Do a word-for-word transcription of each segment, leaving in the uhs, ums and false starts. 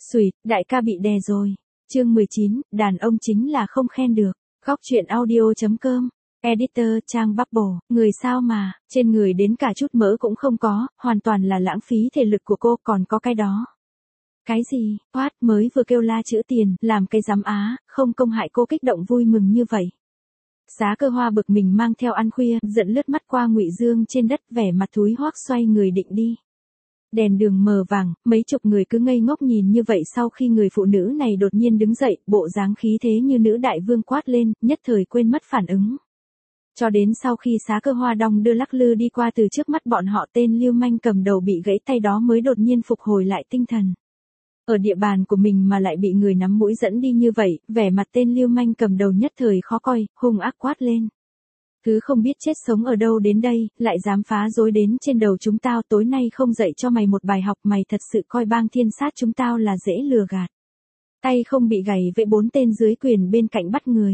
Xùi, đại ca bị đè rồi. Chương mười chín, đàn ông chính là không khen được. Góc truyện audio.com. Editor Trang Bubble, người sao mà, trên người đến cả chút mỡ cũng không có, hoàn toàn là lãng phí thể lực của cô, còn có cái đó. Cái gì, Hoát mới vừa kêu la chữ tiền, làm cái giám á, không công hại cô kích động vui mừng như vậy. Giá Cơ Hoa bực mình mang theo ăn khuya, giận lướt mắt qua Ngụy Dương trên đất, vẻ mặt thúi hoác xoay người định đi. Đèn đường mờ vàng, mấy chục người cứ ngây ngốc nhìn như vậy, sau khi người phụ nữ này đột nhiên đứng dậy, bộ dáng khí thế như nữ đại vương quát lên, nhất thời quên mất phản ứng. Cho đến sau khi Giá Cơ Hoa đong đưa lắc lư đi qua từ trước mắt bọn họ, tên lưu manh cầm đầu bị gãy tay đó mới đột nhiên phục hồi lại tinh thần. Ở địa bàn của mình mà lại bị người nắm mũi dẫn đi như vậy, vẻ mặt tên lưu manh cầm đầu nhất thời khó coi, hung ác quát lên. Thứ không biết chết sống ở đâu đến đây, lại dám phá rối đến trên đầu chúng tao, tối nay không dạy cho mày một bài học, mày thật sự coi bang thiên sát chúng tao là dễ lừa gạt. Tay không bị gãy với bốn tên dưới quyền bên cạnh bắt người.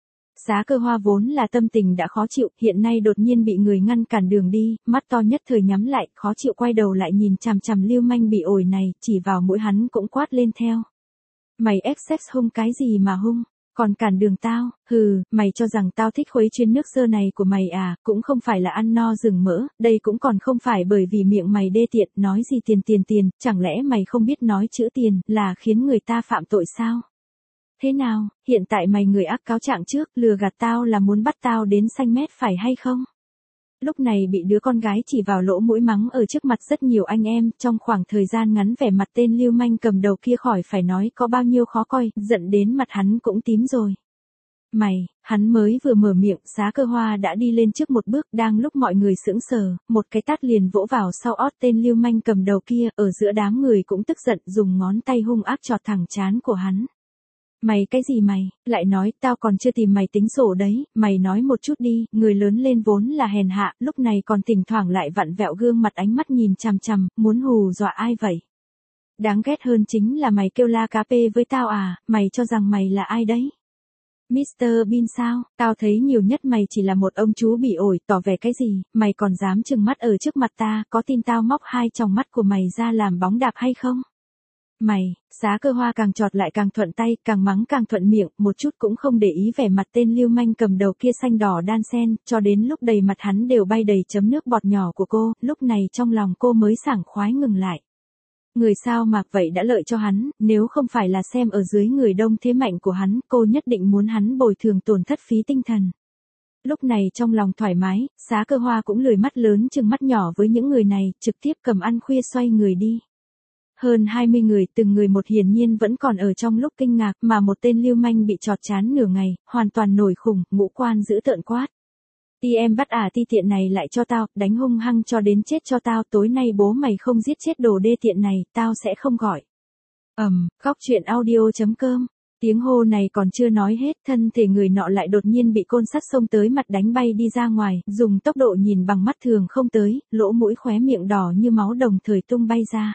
Giá Cơ Hoa vốn là tâm tình đã khó chịu, hiện nay đột nhiên bị người ngăn cản đường đi, mắt to nhất thời nhắm lại, khó chịu quay đầu lại nhìn chằm chằm lưu manh bị ổi này, chỉ vào mũi hắn cũng quát lên theo. Mày ép sex hung cái gì mà hung, còn cản đường tao, hừ, mày cho rằng tao thích khuấy chuyến nước sơ này của mày à, cũng không phải là ăn no rừng mỡ, đây cũng còn không phải bởi vì miệng mày đê tiện, nói gì tiền tiền tiền, chẳng lẽ mày không biết nói chữ tiền là khiến người ta phạm tội sao? Thế nào, hiện tại mày người ác cáo trạng trước, lừa gạt tao là muốn bắt tao đến xanh mét phải hay không? Lúc này bị đứa con gái chỉ vào lỗ mũi mắng ở trước mặt rất nhiều anh em, trong khoảng thời gian ngắn vẻ mặt tên lưu manh cầm đầu kia khỏi phải nói có bao nhiêu khó coi, giận đến mặt hắn cũng tím rồi. Mày, hắn mới vừa mở miệng, Giá Cơ Hoa đã đi lên trước một bước, đang lúc mọi người sững sờ, một cái tát liền vỗ vào sau ót tên lưu manh cầm đầu kia, ở giữa đám người cũng tức giận, dùng ngón tay hung ác chọt thẳng trán của hắn. Mày cái gì mày, lại nói, tao còn chưa tìm mày tính sổ đấy, mày nói một chút đi, người lớn lên vốn là hèn hạ, lúc này còn thỉnh thoảng lại vặn vẹo gương mặt ánh mắt nhìn chằm chằm, muốn hù dọa ai vậy? Đáng ghét hơn chính là mày kêu la cá pê với tao à, mày cho rằng mày là ai đấy? mít tơ Bean sao, tao thấy nhiều nhất mày chỉ là một ông chú bị ổi, tỏ vẻ cái gì, mày còn dám trừng mắt ở trước mặt ta, có tin tao móc hai tròng mắt của mày ra làm bóng đạp hay không? Mày, Giá Cơ Hoa càng chọt lại càng thuận tay, càng mắng càng thuận miệng, một chút cũng không để ý vẻ mặt tên lưu manh cầm đầu kia xanh đỏ đan sen, cho đến lúc đầy mặt hắn đều bay đầy chấm nước bọt nhỏ của cô, lúc này trong lòng cô mới sảng khoái ngừng lại. Người sao mặc vậy đã lợi cho hắn, nếu không phải là xem ở dưới người đông thế mạnh của hắn, cô nhất định muốn hắn bồi thường tổn thất phí tinh thần. Lúc này trong lòng thoải mái, Giá Cơ Hoa cũng lười mắt lớn chừng mắt nhỏ với những người này, trực tiếp cầm ăn khuya xoay người đi. Hơn hai mươi người, từng người một hiển nhiên vẫn còn ở trong lúc kinh ngạc, mà một tên lưu manh bị chọt chán nửa ngày, hoàn toàn nổi khủng, ngũ quan dữ tợn quát. Ti em bắt à ti tiện này lại cho tao, đánh hung hăng cho đến chết cho tao, tối nay bố mày không giết chết đồ đê tiện này, tao sẽ không gọi. Ầm, um, góc truyện audio.com. Tiếng hô này còn chưa nói hết, thân thể người nọ lại đột nhiên bị côn sắt xông tới mặt đánh bay đi ra ngoài, dùng tốc độ nhìn bằng mắt thường không tới, lỗ mũi khóe miệng đỏ như máu đồng thời tung bay ra.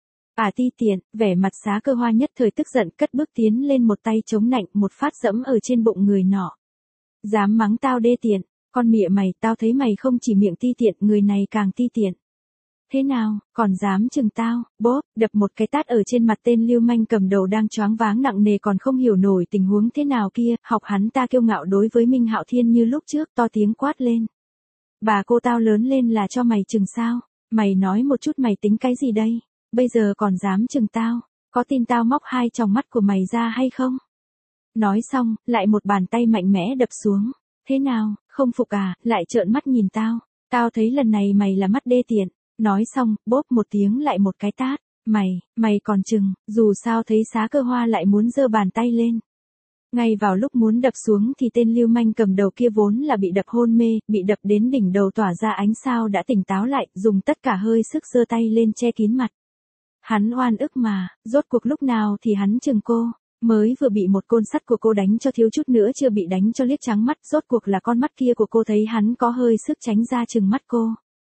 À ti tiện, vẻ mặt Giá Cơ Hoa nhất thời tức giận, cất bước tiến lên, một tay chống nạnh, một phát dẫm ở trên bụng người nọ. Dám mắng tao đê tiện, con mịa mày, tao thấy mày không chỉ miệng ti tiện, người này càng ti tiện. Thế nào, còn dám chừng tao, bốp, đập một cái tát ở trên mặt tên lưu manh cầm đầu đang choáng váng nặng nề còn không hiểu nổi tình huống thế nào kia, học hắn ta kiêu ngạo đối với Minh Hạo Thiên như lúc trước, to tiếng quát lên. Bà cô tao lớn lên là cho mày chừng sao, mày nói một chút mày tính cái gì đây? Bây giờ còn dám chừng tao, có tin tao móc hai tròng mắt của mày ra hay không? Nói xong, lại một bàn tay mạnh mẽ đập xuống. Thế nào, không phục à, lại trợn mắt nhìn tao, tao thấy lần này mày là mắt đê tiện. Nói xong, bốp một tiếng lại một cái tát, mày, mày còn chừng, dù sao thấy Giá Cơ Hoa lại muốn giơ bàn tay lên. Ngay vào lúc muốn đập xuống thì tên lưu manh cầm đầu kia vốn là bị đập hôn mê, bị đập đến đỉnh đầu tỏa ra ánh sao đã tỉnh táo lại, dùng tất cả hơi sức giơ tay lên che kín mặt. Hắn oan ức mà, rốt cuộc lúc nào thì hắn chừng cô, mới vừa bị một côn sắt của cô đánh cho thiếu chút nữa chưa bị đánh cho liếc trắng mắt, rốt cuộc là con mắt kia của cô thấy hắn có hơi sức tránh ra chừng mắt cô.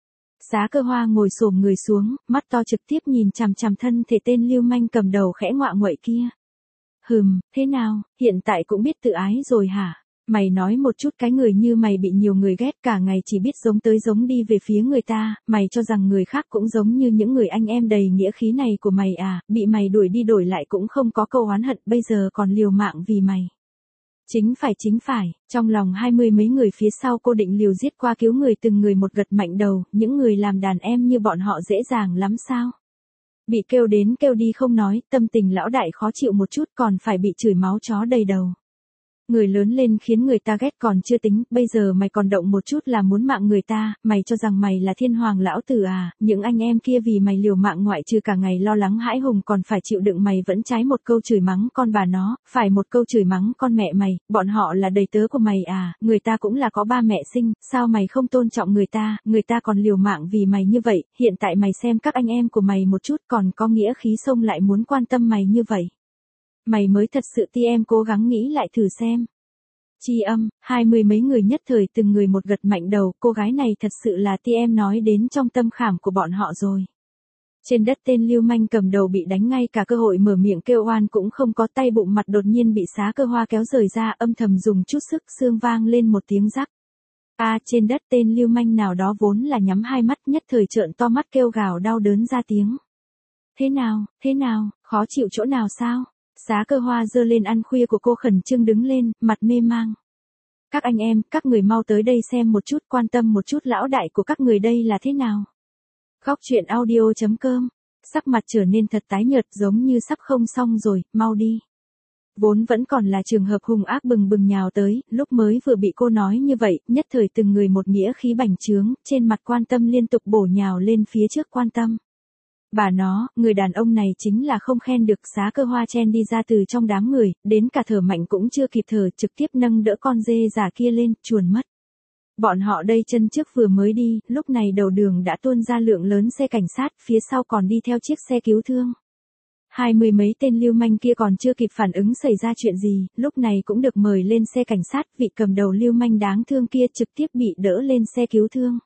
Giá Cơ Hoa ngồi xổm người xuống, mắt to trực tiếp nhìn chằm chằm thân thể tên lưu manh cầm đầu khẽ ngoạ nguậy kia. Hừm, thế nào, hiện tại cũng biết tự ái rồi hả? Mày nói một chút, cái người như mày bị nhiều người ghét, cả ngày chỉ biết giống tới giống đi về phía người ta, mày cho rằng người khác cũng giống như những người anh em đầy nghĩa khí này của mày à, bị mày đuổi đi đổi lại cũng không có câu oán hận, bây giờ còn liều mạng vì mày. Chính phải chính phải, trong lòng hai mươi mấy người phía sau cô định liều giết qua cứu người, từng người một gật mạnh đầu, những người làm đàn em như bọn họ dễ dàng lắm sao? Bị kêu đến kêu đi không nói, tâm tình lão đại khó chịu một chút còn phải bị chửi máu chó đầy đầu. Người lớn lên khiến người ta ghét còn chưa tính, bây giờ mày còn động một chút là muốn mạng người ta, mày cho rằng mày là thiên hoàng lão tử à, những anh em kia vì mày liều mạng ngoại trừ cả ngày lo lắng hãi hùng còn phải chịu đựng mày vẫn trái một câu chửi mắng con bà nó, phải một câu chửi mắng con mẹ mày, bọn họ là đầy tớ của mày à, người ta cũng là có ba mẹ sinh, sao mày không tôn trọng người ta, người ta còn liều mạng vì mày như vậy, hiện tại mày xem các anh em của mày một chút còn có nghĩa khí xông lại muốn quan tâm mày như vậy. Mày mới thật sự ti em cố gắng nghĩ lại thử xem. Chi âm, hai mươi mấy người nhất thời từng người một gật mạnh đầu, cô gái này thật sự là ti em nói đến trong tâm khảm của bọn họ rồi. Trên đất tên lưu manh cầm đầu bị đánh, ngay cả cơ hội mở miệng kêu oan cũng không có, tay bụng mặt đột nhiên bị xá cơ hoa kéo rời ra, âm thầm dùng chút sức, xương vang lên một tiếng rắc. A à, trên đất tên lưu manh nào đó vốn là nhắm hai mắt nhất thời trợn to mắt kêu gào đau đớn ra tiếng. Thế nào, thế nào, khó chịu chỗ nào sao? Xá cơ hoa giơ lên ăn khuya của cô khẩn trương đứng lên, mặt mê mang. Các anh em, các người mau tới đây xem một chút, quan tâm một chút lão đại của các người đây là thế nào. Góc truyện audio chấm com, sắc mặt trở nên thật tái nhợt giống như sắp không xong rồi, mau đi. Vốn vẫn còn là trường hợp hung ác bừng bừng nhào tới, lúc mới vừa bị cô nói như vậy, nhất thời từng người một nghĩa khí bành trướng, trên mặt quan tâm liên tục bổ nhào lên phía trước quan tâm. Bà nó, người đàn ông này chính là không khen được. Xá cơ hoa chen đi ra từ trong đám người, đến cả thở mạnh cũng chưa kịp thở, trực tiếp nâng đỡ con dê già kia lên, chuồn mất. Bọn họ đây chân trước vừa mới đi, lúc này đầu đường đã tuôn ra lượng lớn xe cảnh sát, phía sau còn đi theo chiếc xe cứu thương. Hai mươi mấy tên lưu manh kia còn chưa kịp phản ứng xảy ra chuyện gì, lúc này cũng được mời lên xe cảnh sát, vị cầm đầu lưu manh đáng thương kia trực tiếp bị đỡ lên xe cứu thương.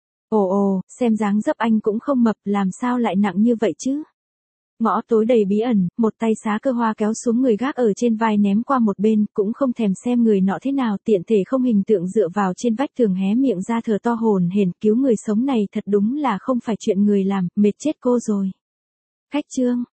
Ồ ồ, xem dáng dấp anh cũng không mập, làm sao lại nặng như vậy chứ? Ngõ tối đầy bí ẩn, một tay xá cơ hoa kéo xuống người gác ở trên vai ném qua một bên, cũng không thèm xem người nọ thế nào, tiện thể không hình tượng dựa vào trên vách tường hé miệng ra thở to hồn hển, cứu người sống này thật đúng là không phải chuyện người làm, mệt chết cô rồi. Khách trương,